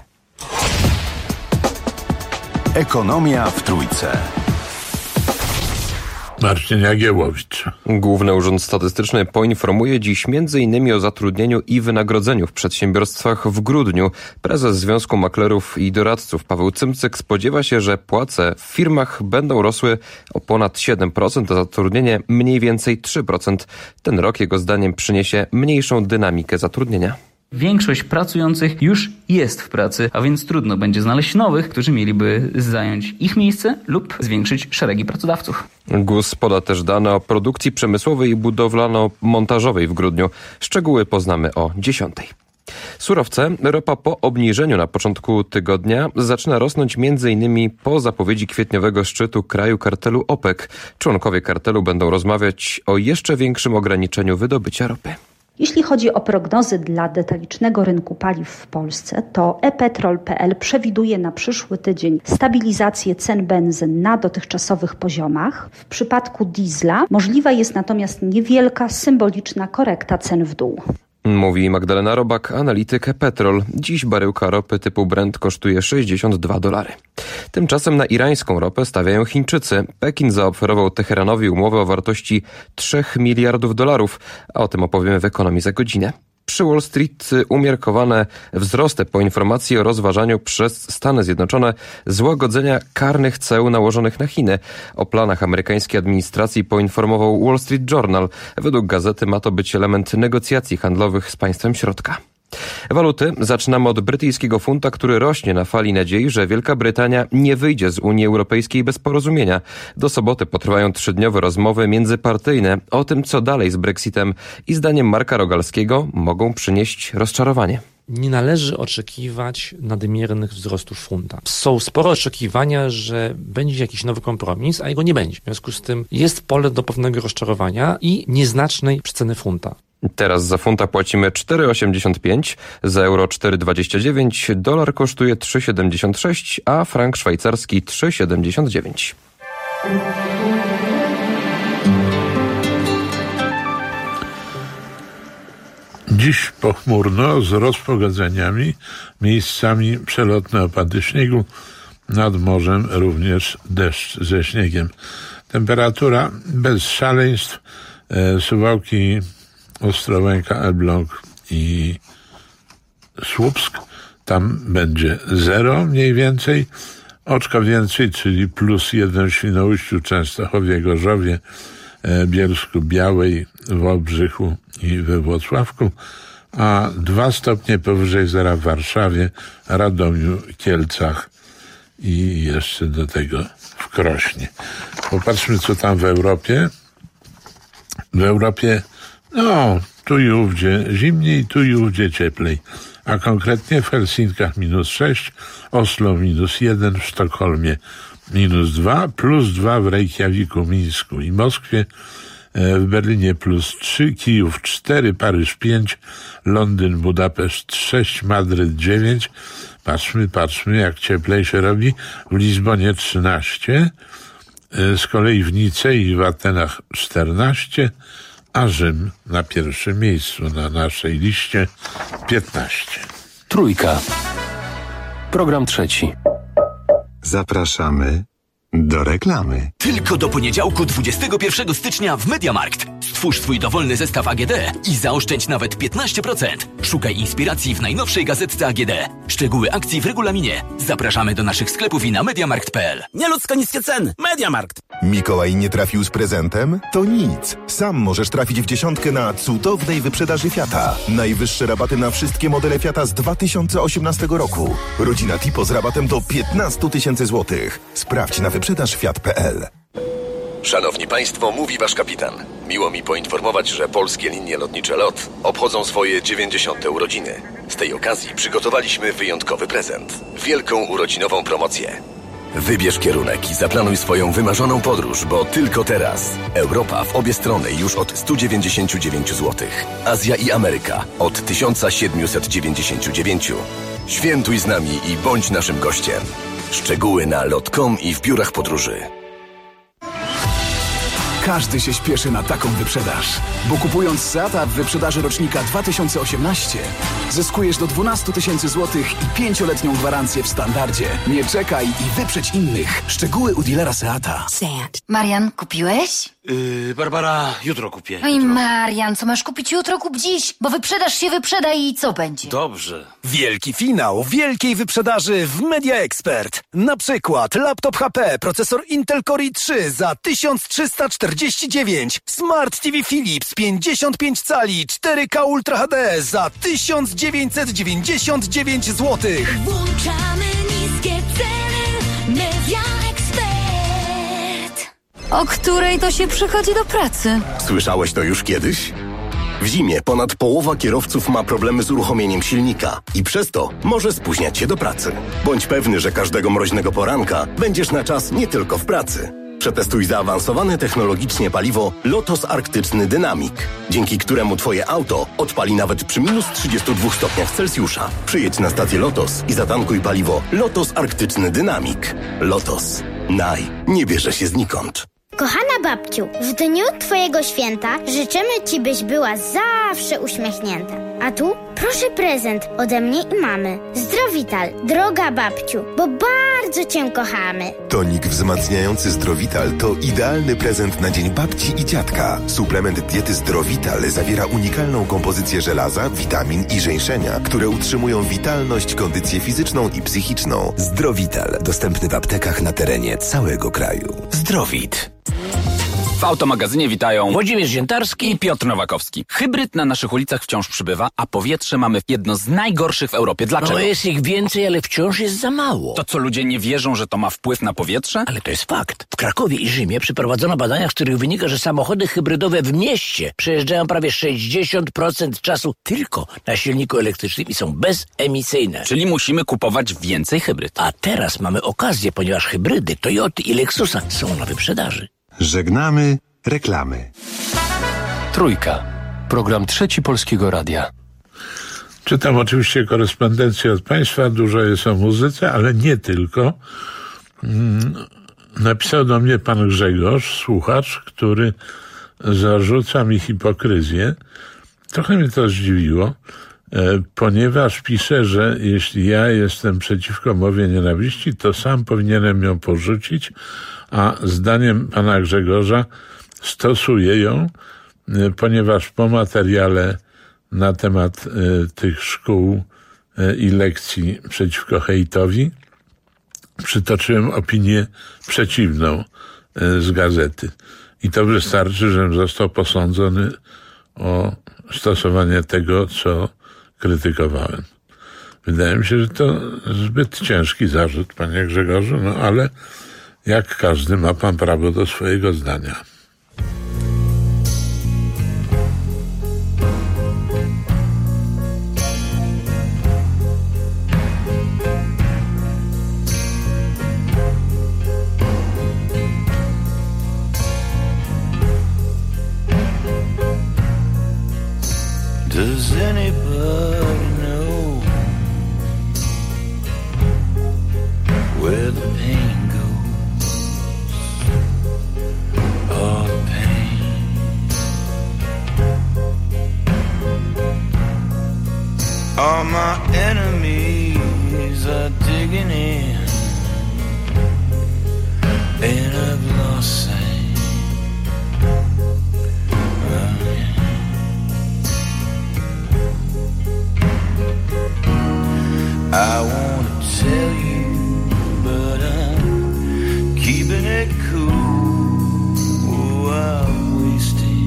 Ekonomia w Trójce. Marcin Jagiełowicz. Główny Urząd Statystyczny poinformuje dziś między innymi o zatrudnieniu i wynagrodzeniu w przedsiębiorstwach w grudniu. Prezes Związku Maklerów i Doradców Paweł Cymcyk spodziewa się, że płace w firmach będą rosły o ponad siedem procent, a zatrudnienie mniej więcej trzy procent. Ten rok jego zdaniem przyniesie mniejszą dynamikę zatrudnienia. Większość pracujących już jest w pracy, a więc trudno będzie znaleźć nowych, którzy mieliby zająć ich miejsce lub zwiększyć szeregi pracodawców. G U S poda też dane o produkcji przemysłowej i budowlano-montażowej w grudniu. Szczegóły poznamy o dziesiątej. Surowce, ropa po obniżeniu na początku tygodnia zaczyna rosnąć między innymi po zapowiedzi kwietniowego szczytu kraju kartelu OPEC. Członkowie kartelu będą rozmawiać o jeszcze większym ograniczeniu wydobycia ropy. Jeśli chodzi o prognozy dla detalicznego rynku paliw w Polsce, to e petrol kropka p l przewiduje na przyszły tydzień stabilizację cen benzyn na dotychczasowych poziomach. W przypadku diesla możliwa jest natomiast niewielka, symboliczna korekta cen w dół. Mówi Magdalena Robak, analityk e-Petrol. Dziś baryłka ropy typu Brent kosztuje sześćdziesiąt dwa dolary. Tymczasem na irańską ropę stawiają Chińczycy. Pekin zaoferował Teheranowi umowę o wartości trzech miliardów dolarów, a o tym opowiemy w Ekonomii za godzinę. Przy Wall Street umiarkowane wzrosty po informacji o rozważaniu przez Stany Zjednoczone złagodzenia karnych ceł nałożonych na Chiny. O planach amerykańskiej administracji poinformował Wall Street Journal. Według gazety ma to być element negocjacji handlowych z państwem środka. Waluty. Zaczynamy od brytyjskiego funta, który rośnie na fali nadziei, że Wielka Brytania nie wyjdzie z Unii Europejskiej bez porozumienia. Do soboty potrwają trzydniowe rozmowy międzypartyjne o tym, co dalej z Brexitem i zdaniem Marka Rogalskiego mogą przynieść rozczarowanie. nie należy oczekiwać nadmiernych wzrostów funta. Są spore oczekiwania, że będzie jakiś nowy kompromis, a jego nie będzie. W związku z tym jest pole do pewnego rozczarowania i nieznacznej przeceny funta. Teraz za funta płacimy cztery osiemdziesiąt pięć, za euro cztery dwadzieścia dziewięć, dolar kosztuje trzy siedemdziesiąt sześć, a frank szwajcarski trzy siedemdziesiąt dziewięć. Dziś pochmurno z rozpogodzeniami, miejscami przelotne opady śniegu, nad morzem również deszcz ze śniegiem. Temperatura bez szaleństw, e, Suwałki, Ostrołęka, Elbląg i Słupsk, tam będzie zero mniej więcej, oczka więcej, czyli plus jeden w Świnoujściu, Częstochowie, Gorzowie, e, Bielsku, Białej, Wałbrzychu i we Włocławku, a dwa stopnie powyżej zera w Warszawie, Radomiu, Kielcach i jeszcze do tego w Krośnie. Popatrzmy, co tam w Europie. W Europie, no, tu i ówdzie zimniej, tu i ówdzie cieplej. A konkretnie w Helsinkach minus sześć, Oslo minus jeden, w Sztokholmie minus dwa, plus dwa w Reykjaviku, Mińsku i Moskwie, w Berlinie plus trzy, Kijów cztery, Paryż pięć, Londyn, Budapeszt sześć, Madryt dziewięć. Patrzmy, patrzmy, jak cieplej się robi. W Lizbonie trzynaście, z kolei w Nicei i w Atenach czternaście, a Rzym na pierwszym miejscu na naszej liście piętnaście. Trójka. Program trzeci. Zapraszamy do reklamy. Tylko do poniedziałku dwudziestego pierwszego stycznia w MediaMarkt. Stwórz swój dowolny zestaw A G D i zaoszczędź nawet piętnaście procent. Szukaj inspiracji w najnowszej gazetce A G D. Szczegóły akcji w regulaminie. Zapraszamy do naszych sklepów i na mediamarkt kropka p l. Nieludzko niskie ceny. MediaMarkt. Mikołaj nie trafił z prezentem? To nic. Sam możesz trafić w dziesiątkę na cudownej wyprzedaży Fiata. Najwyższe rabaty na wszystkie modele Fiata z dwa tysiące osiemnastego roku. Rodzina Tipo z rabatem do piętnaście tysięcy złotych. Sprawdź na wyprzedaż fiat kropka p l. Szanowni Państwo, mówi Wasz kapitan. Miło mi poinformować, że polskie linie lotnicze LOT obchodzą swoje dziewięćdziesiąte urodziny. Z tej okazji przygotowaliśmy wyjątkowy prezent. Wielką urodzinową promocję. Wybierz kierunek i zaplanuj swoją wymarzoną podróż, bo tylko teraz Europa w obie strony już od sto dziewięćdziesiąt dziewięć złotych. Azja i Ameryka od tysiąc siedemset dziewięćdziesiąt dziewięć. Świętuj z nami i bądź naszym gościem. Szczegóły na lot kropka com i w biurach podróży. Każdy się śpieszy na taką wyprzedaż, bo kupując Seata w wyprzedaży rocznika dwa tysiące osiemnaście zyskujesz do dwanaście tysięcy złotych i pięcioletnią gwarancję w standardzie. Nie czekaj i wyprzedź innych. Szczegóły u dealera Seata. Seat. Marian, kupiłeś? Yy, Barbara, jutro kupię. Oj, Marian, co masz kupić jutro, kup dziś, bo wyprzedaż się wyprzeda i co będzie? Dobrze. Wielki finał wielkiej wyprzedaży w Media Expert. Na przykład laptop H P, procesor Intel Core i trzy za tysiąc trzysta czterdzieści dziewięć, Smart T V Philips pięćdziesiąt pięć cali cztery K Ultra H D za tysiąc dziewięćset dziewięćdziesiąt dziewięć złotych. Włączamy niskie ceny Media Expert. O której to się przychodzi do pracy? Słyszałeś to już kiedyś? W zimie ponad połowa kierowców ma problemy z uruchomieniem silnika i przez to może spóźniać się do pracy. Bądź pewny, że każdego mroźnego poranka będziesz na czas nie tylko w pracy. Przetestuj zaawansowane technologicznie paliwo Lotos Arktyczny Dynamic, dzięki któremu Twoje auto odpali nawet przy minus trzydziestu dwóch stopniach Celsjusza. Przyjedź na stację Lotos i zatankuj paliwo Lotos Arktyczny Dynamic. Lotos. Naj. Nie bierze się znikąd. Kochana babciu, w dniu Twojego święta życzymy Ci, byś była zawsze uśmiechnięta. A tu proszę prezent ode mnie i mamy. Zdrowital, droga babciu, bo bardzo Cię kochamy. Tonik wzmacniający Zdrowital to idealny prezent na dzień babci i dziadka. Suplement diety Zdrowital zawiera unikalną kompozycję żelaza, witamin i żeńszenia, które utrzymują witalność, kondycję fizyczną i psychiczną. Zdrowital, dostępny w aptekach na terenie całego kraju. Zdrowit. W Automagazynie witają Włodzimierz Ziętarski i Piotr Nowakowski. Hybryd na naszych ulicach wciąż przybywa, a powietrze mamy jedno z najgorszych w Europie. Dlaczego? No jest ich więcej, ale wciąż jest za mało. To co, ludzie nie wierzą, że to ma wpływ na powietrze? Ale to jest fakt. W Krakowie i Rzymie przeprowadzono badania, z których wynika, że samochody hybrydowe w mieście przejeżdżają prawie sześćdziesiąt procent czasu tylko na silniku elektrycznym i są bezemisyjne. Czyli musimy kupować więcej hybryd. A teraz mamy okazję, ponieważ hybrydy Toyoty i Lexusa są na wyprzedaży. Żegnamy reklamy. Trójka. Program Trzeci Polskiego Radia. Czytam oczywiście korespondencję od Państwa, dużo jest o muzyce, ale nie tylko. Napisał do mnie pan Grzegorz, słuchacz, który zarzuca mi hipokryzję. Trochę mnie to zdziwiło, ponieważ pisze, że jeśli ja jestem przeciwko mowie nienawiści, to sam powinienem ją porzucić, a zdaniem pana Grzegorza stosuje ją, ponieważ po materiale na temat tych szkół i lekcji przeciwko hejtowi przytoczyłem opinię przeciwną z gazety. I to wystarczy, żebym został posądzony o stosowanie tego, co krytykowałem. Wydaje mi się, że to zbyt ciężki zarzut, panie Grzegorzu, no ale jak każdy ma pan prawo do swojego zdania. Does anybody know where the pain goes? All the pain. All my enemies are digging in, and I've lost sight. I wanna tell you, but I'm keeping it cool. Oh, I've wasted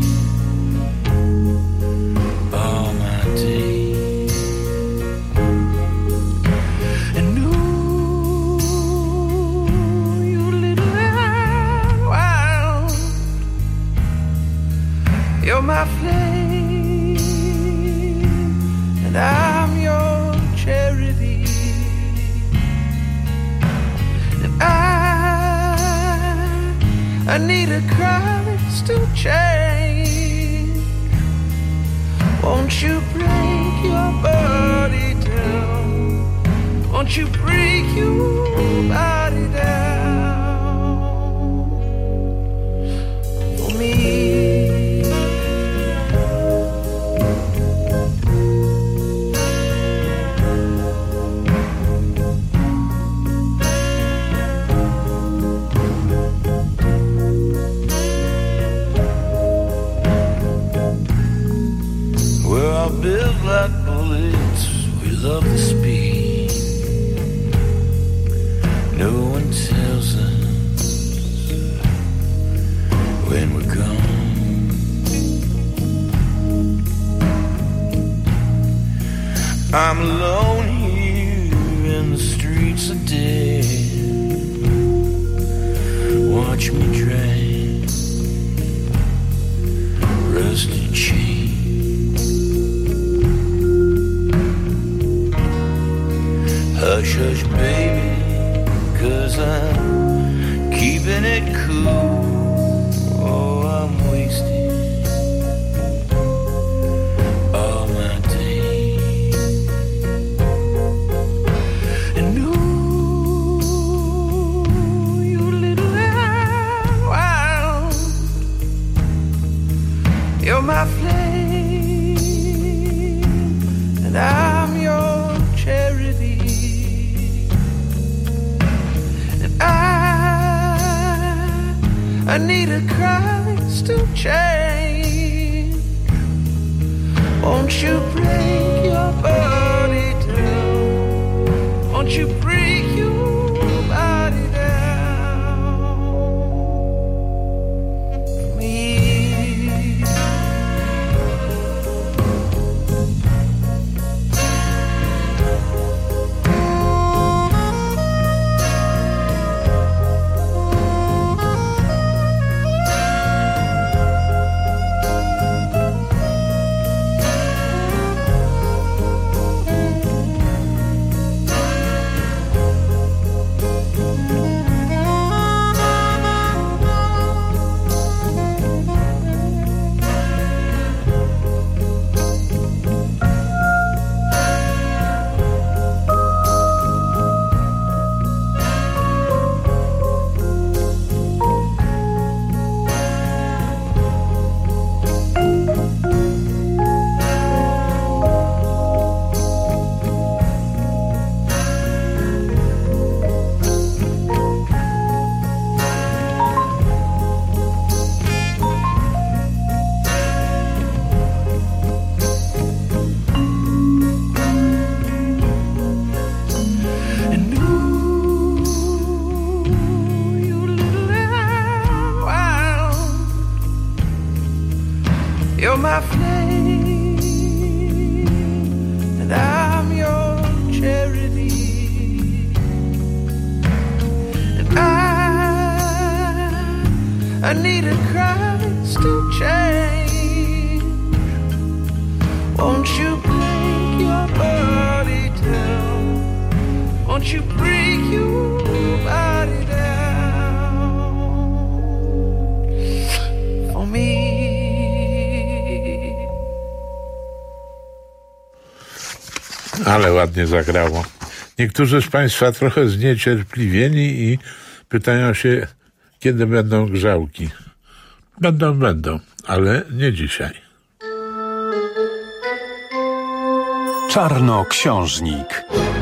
all my days. And ooh, you little wild, you're my flame, and I'm your charity. I need a crystal chain. Won't you break your body down? Won't you break your body down for me? Built like bullets, we love the speed. No one tells us when we're gone. I'm alone here in the streets of death. Watch me drag rusted chains. Hush, hush, baby, 'cause I'm keeping it cool. Oh, I'm wasting all my days. And ooh, you little wild, you're my flame, and I'm your charity. I need a crystal chain. Won't you break your body down? Won't you break your body down for me? You're my flame, and I'm your charity. And I, I need a Christ to change. Won't you break your body down? Won't you break your body down for me? Ale ładnie zagrało. Niektórzy z Państwa trochę zniecierpliwieni i pytają się, kiedy będą grzałki. Będą, będą, ale nie dzisiaj. Czarnoksiężnik.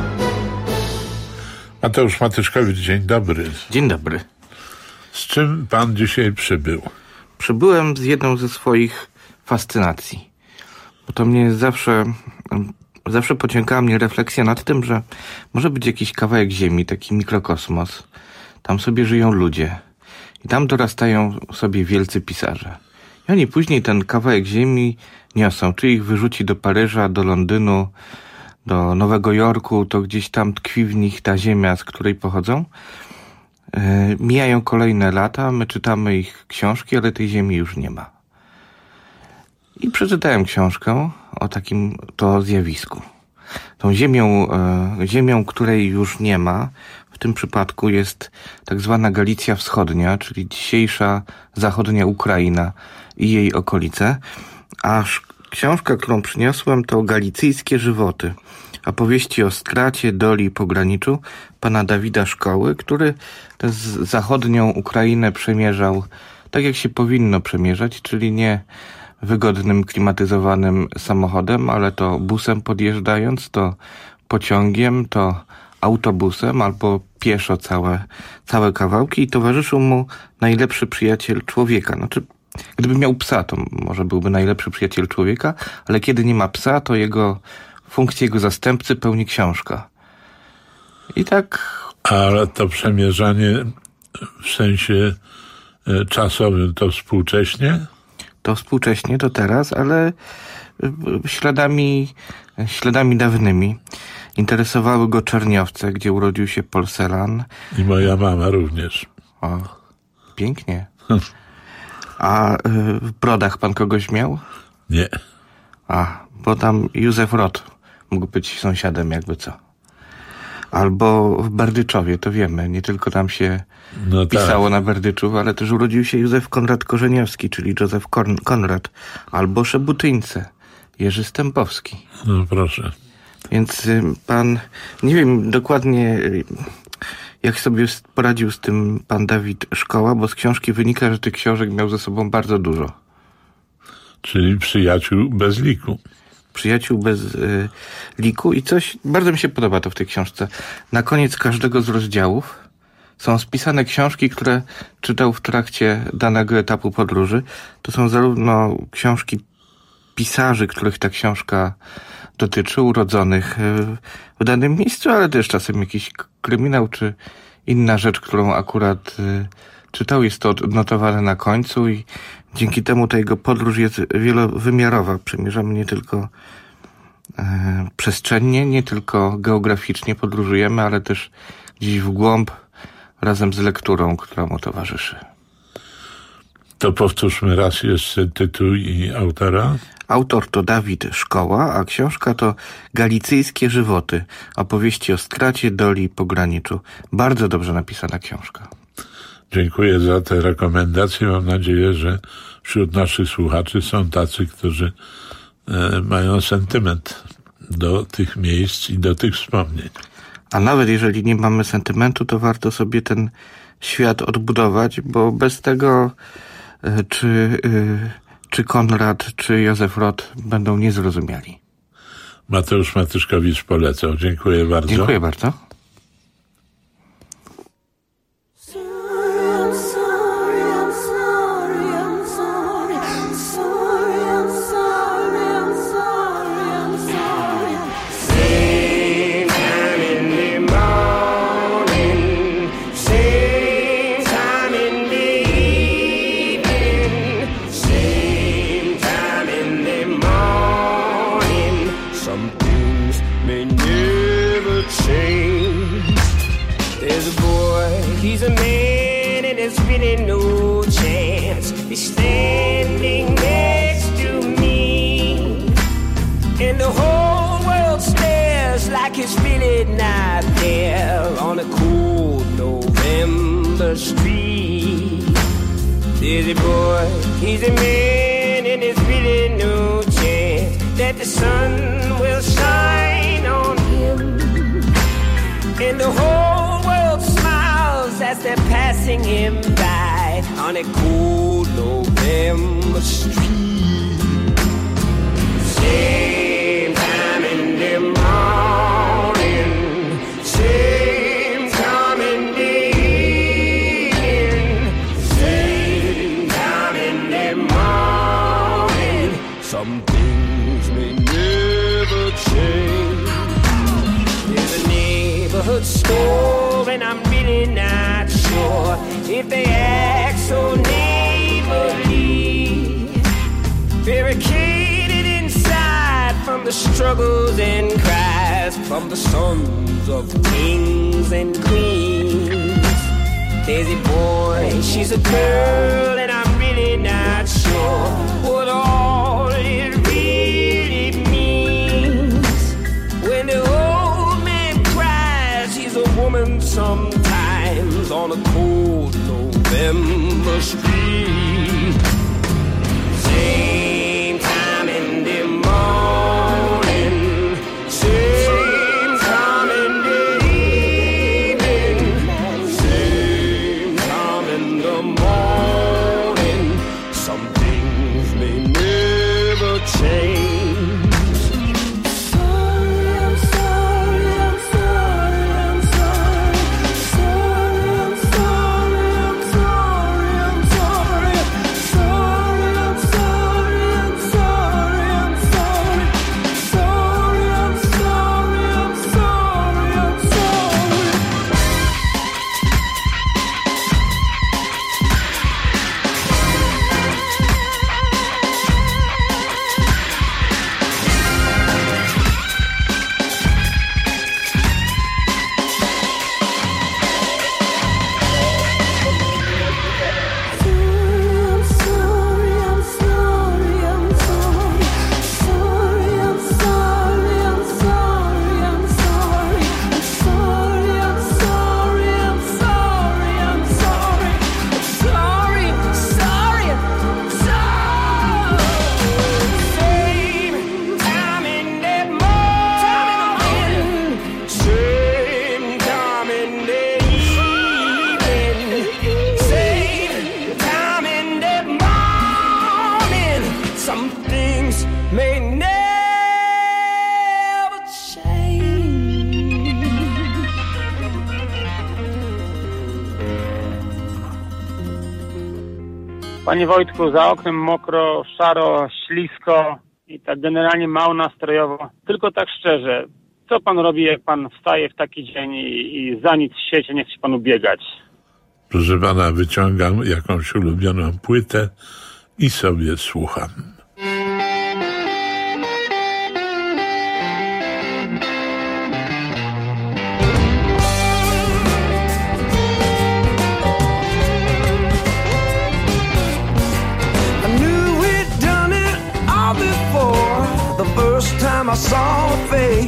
Mateusz Matyszkowicz, dzień dobry. Dzień dobry. Z czym pan dzisiaj przybył? Przybyłem z jedną ze swoich fascynacji. Bo to mnie zawsze, zawsze pociągała mnie refleksja nad tym, że może być jakiś kawałek ziemi, taki mikrokosmos. Tam sobie żyją ludzie. I tam dorastają sobie wielcy pisarze. I oni później ten kawałek ziemi niosą. Czy ich wyrzuci do Paryża, do Londynu, do Nowego Jorku, to gdzieś tam tkwi w nich ta ziemia, z której pochodzą. Yy, mijają kolejne lata, my czytamy ich książki, ale tej ziemi już nie ma. I przeczytałem książkę o takim to zjawisku. Tą ziemią, yy, ziemią, której już nie ma, w tym przypadku jest tak zwana Galicja Wschodnia, czyli dzisiejsza zachodnia Ukraina i jej okolice. A książka, którą przyniosłem, to Galicyjskie żywoty. Opowieści o stracie, doli i pograniczu pana Dawida Szkoły, który tę zachodnią Ukrainę przemierzał tak, jak się powinno przemierzać, czyli nie wygodnym, klimatyzowanym samochodem, ale to busem podjeżdżając, to pociągiem, to autobusem albo pieszo całe, całe kawałki i towarzyszył mu najlepszy przyjaciel człowieka. Znaczy, gdyby miał psa, to może byłby najlepszy przyjaciel człowieka, ale kiedy nie ma psa, to jego funkcję jego zastępcy pełni książka. I tak... Ale to przemierzanie w sensie czasowym to współcześnie? To współcześnie, to teraz, ale śladami, śladami dawnymi. Interesowały go Czerniowce, gdzie urodził się Porcelan. I moja mama również. O, pięknie. A y, w Brodach pan kogoś miał? Nie. A, bo tam Józef Rot mógł być sąsiadem, jakby co. Albo w Berdyczowie, to wiemy, nie tylko tam się no pisało tak na Berdyczów, ale też urodził się Józef Konrad Korzeniowski, czyli Józef Kon- Konrad. Albo Szebutyńce, Jerzy Stępowski. No proszę. Więc y, pan, nie wiem dokładnie y, jak sobie poradził z tym pan Dawid Szkoła, bo z książki wynika, że tych książek miał ze sobą bardzo dużo. Czyli przyjaciół bez liku. Przyjaciół bez y, liku i coś, bardzo mi się podoba to w tej książce. Na koniec każdego z rozdziałów są spisane książki, które czytał w trakcie danego etapu podróży. To są zarówno książki pisarzy, których ta książka dotyczy, urodzonych w danym miejscu, ale też czasem jakiś kryminał czy inna rzecz, którą akurat y, czytał. Jest to odnotowane na końcu i dzięki temu ta jego podróż jest wielowymiarowa. Przemierzamy nie tylko e, przestrzennie, nie tylko geograficznie podróżujemy, ale też gdzieś w głąb razem z lekturą, która mu towarzyszy. To powtórzmy raz jeszcze tytuł i autora. Autor to Dawid Szkoła, a książka to Galicyjskie żywoty. Opowieści o stracie, doli i pograniczu. Bardzo dobrze napisana książka. Dziękuję za te rekomendacje. Mam nadzieję, że wśród naszych słuchaczy są tacy, którzy e, mają sentyment do tych miejsc i do tych wspomnień. A nawet jeżeli nie mamy sentymentu, to warto sobie ten świat odbudować, bo bez tego e, czy, e, czy Konrad, czy Józef Rot będą niezrozumiali. Mateusz Matyszkowicz polecał. Dziękuję bardzo. Dziękuję bardzo. Same time in right there on a cool November street. Dizzy boy, he's a man and there's really no chance that the sun will shine on him. And the whole world smiles as they're passing him by on a cool November street. Same time in the morning, same time in the evening, same time in the morning. Some things may never change. There's a neighborhood store and I'm really not sure if they act so neighborly. Barricaded inside from the struggles and cries from the sons of kings and queens. Daisy boy, she's a girl and I'm really not sure what all it really means. When the old man cries, he's a woman sometimes on a cold November street. Same time in the morning, same time in the evening, same time in the morning. Some things may never change. Sorry, I'm sorry, I'm sorry, I'm sorry. Sorry, I'm sorry, I'm sorry, I'm sorry. Sorry, I'm sorry, I'm sorry, I'm sorry. Sorry, I'm sorry, I'm sorry, I'm sorry. Some things may never change. Panie Wojtku, za oknem mokro, szaro, ślisko i tak generalnie mało nastrojowo. Tylko tak szczerze, co pan robi, jak pan wstaje w taki dzień i, i za nic w sieci nie chce panu biegać? Proszę pana, wyciągam jakąś ulubioną płytę i sobie słucham. I knew we'd done it all before. The first time I saw her face,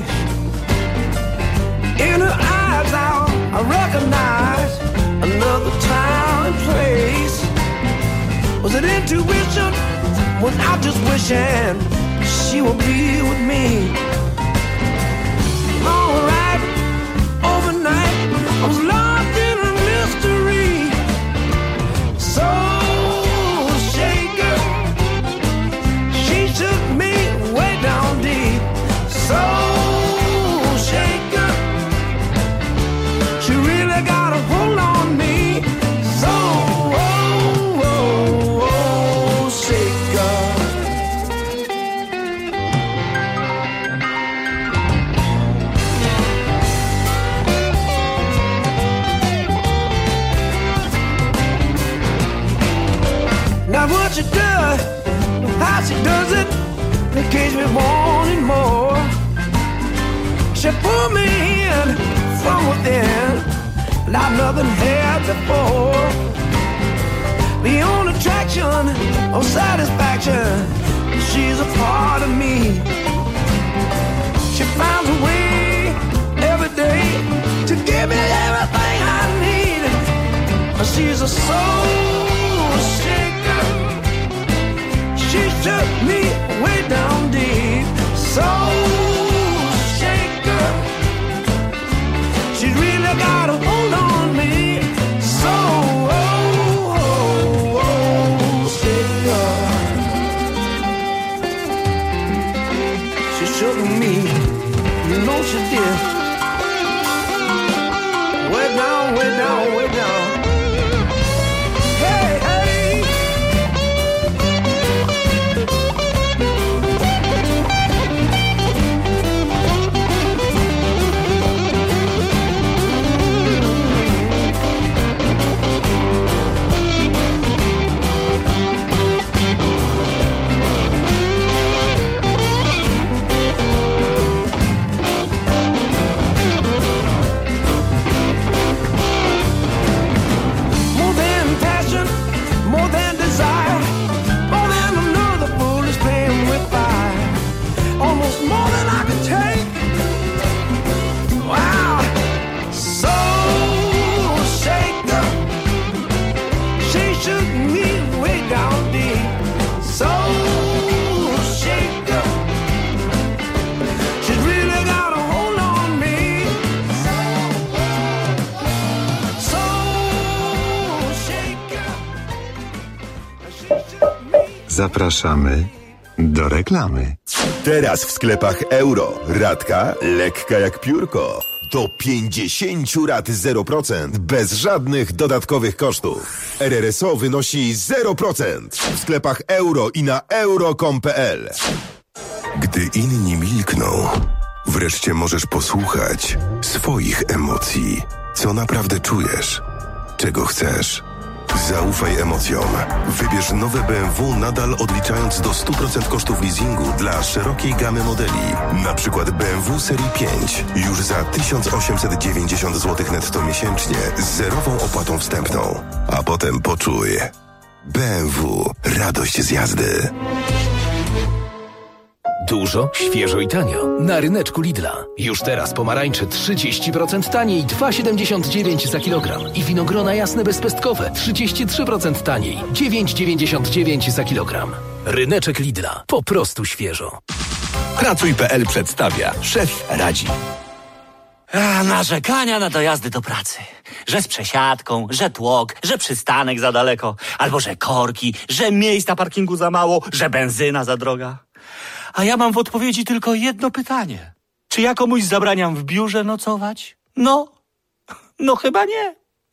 in her eyes I, I recognized another time and place. Was it intuition? Was I just wishing she would be with me? Alright, overnight I was lost in a mystery. Soul shaker, she shook me way down deep. Soul shaker, she really got a hold on me. Soul oh, oh, oh, shaker. Now what she does, how she does it, it keeps me wanting more. She pulled me in from within, like nothing had before. Beyond attraction or satisfaction, she's a part of me. She finds a way every day a soul shaker. She took me way down deep. Soul shaker. She really got a hold on me. Soul shaker. She shook me, you know she did. Way down, way down, way down. Hey, hey. More than passion, more than desire, more than another fool is playing with fire. Almost more than I could take. Wow, soul shaker. She shook me way down deep. Soul shaker. She's really got a hold on me. Soul shaker. Zapraszamy do reklamy. Teraz w sklepach Euro. Ratka lekka jak piórko. Do pięćdziesiąt rat zero procent. Bez żadnych dodatkowych kosztów. R R S O wynosi zero procent. W sklepach Euro i na euro kropka com kropka p l. Gdy inni milkną, wreszcie możesz posłuchać swoich emocji. Co naprawdę czujesz? Czego chcesz? Zaufaj emocjom. Wybierz nowe B M W nadal odliczając do stu procent kosztów leasingu dla szerokiej gamy modeli. Na przykład B M W serii pięć już za tysiąc osiemset dziewięćdziesiąt złotych netto miesięcznie z zerową opłatą wstępną. A potem poczuj. B M W. Radość z jazdy. Dużo, świeżo i tanio. Na ryneczku Lidla. Już teraz pomarańcze trzydzieści procent taniej, dwa siedemdziesiąt dziewięć za kilogram. I winogrona jasne bezpestkowe trzydzieści trzy procent taniej, dziewięć dziewięćdziesiąt dziewięć za kilogram. Ryneczek Lidla. Po prostu świeżo. Pracuj kropka p l przedstawia. Szef radzi. A, narzekania na dojazdy do pracy. Że z przesiadką, że tłok, że przystanek za daleko, albo że korki, że miejsc na parkingu za mało, że benzyna za droga. A ja mam w odpowiedzi tylko jedno pytanie. Czy ja komuś zabraniam w biurze nocować? No, no chyba nie.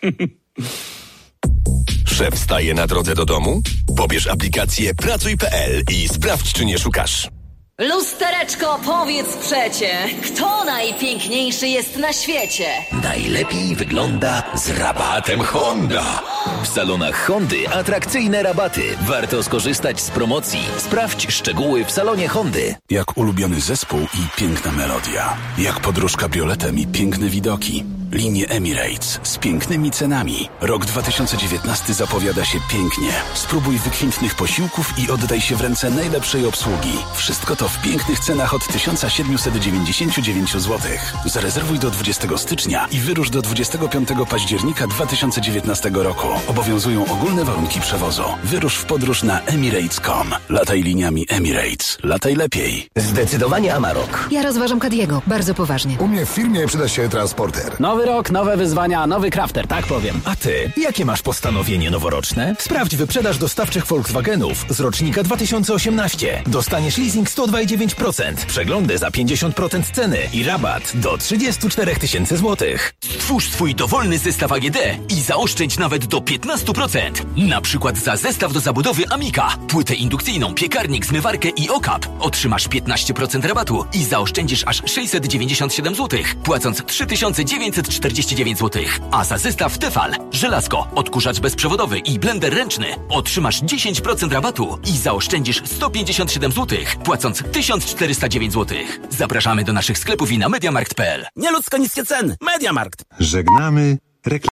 Szef staje na drodze do domu? Pobierz aplikację Pracuj kropka p l i sprawdź, czy nie szukasz. Lustereczko, powiedz przecie, kto najpiękniejszy jest na świecie? Najlepiej wygląda z rabatem Honda. W salonach Hondy atrakcyjne rabaty. Warto skorzystać z promocji. Sprawdź szczegóły w salonie Hondy. Jak ulubiony zespół i piękna melodia. Jak podróż kabrioletem i piękne widoki. Linie Emirates z pięknymi cenami. Rok dwa tysiące dziewiętnasty zapowiada się pięknie. Spróbuj wykwintnych posiłków i oddaj się w ręce najlepszej obsługi. Wszystko to w pięknych cenach od tysiąc siedemset dziewięćdziesiąt dziewięć złotych. Zarezerwuj do dwudziestego stycznia i wyrusz do dwudziestego piątego października dwa tysiące dziewiętnastego roku. Obowiązują ogólne warunki przewozu. Wyrusz w podróż na emirates kropka com. Lataj liniami Emirates. Lataj lepiej. Zdecydowanie Amarok. Ja rozważam Kadiego, bardzo poważnie. U mnie w firmie przyda się transporter. Nowy rok, nowe wyzwania, nowy crafter, tak powiem. A ty, jakie masz postanowienie noworoczne? Sprawdź wyprzedaż dostawczych Volkswagenów z rocznika dwa tysiące osiemnaście. Dostaniesz leasing sto dwa i dziewięć procent, przeglądy za pięćdziesiąt procent ceny i rabat do trzydzieści cztery tysiące złotych. Stwórz swój dowolny zestaw A G D i zaoszczędź nawet do piętnaście procent. Na przykład za zestaw do zabudowy Amika, płytę indukcyjną, piekarnik, zmywarkę i okap otrzymasz piętnaście procent rabatu i zaoszczędzisz aż sześćset dziewięćdziesiąt siedem złotych, płacąc trzy tysiące dziewięćset czterdzieści dziewięć złotych. A za zestaw Tefal, żelazko, odkurzacz bezprzewodowy i blender ręczny otrzymasz dziesięć procent rabatu i zaoszczędzisz sto pięćdziesiąt siedem złotych, płacąc tysiąc czterysta dziewięć złotych. Zapraszamy do naszych sklepów i na mediamarkt kropka p l. Nieludzko niskie ceny. Mediamarkt. Żegnamy reklamę.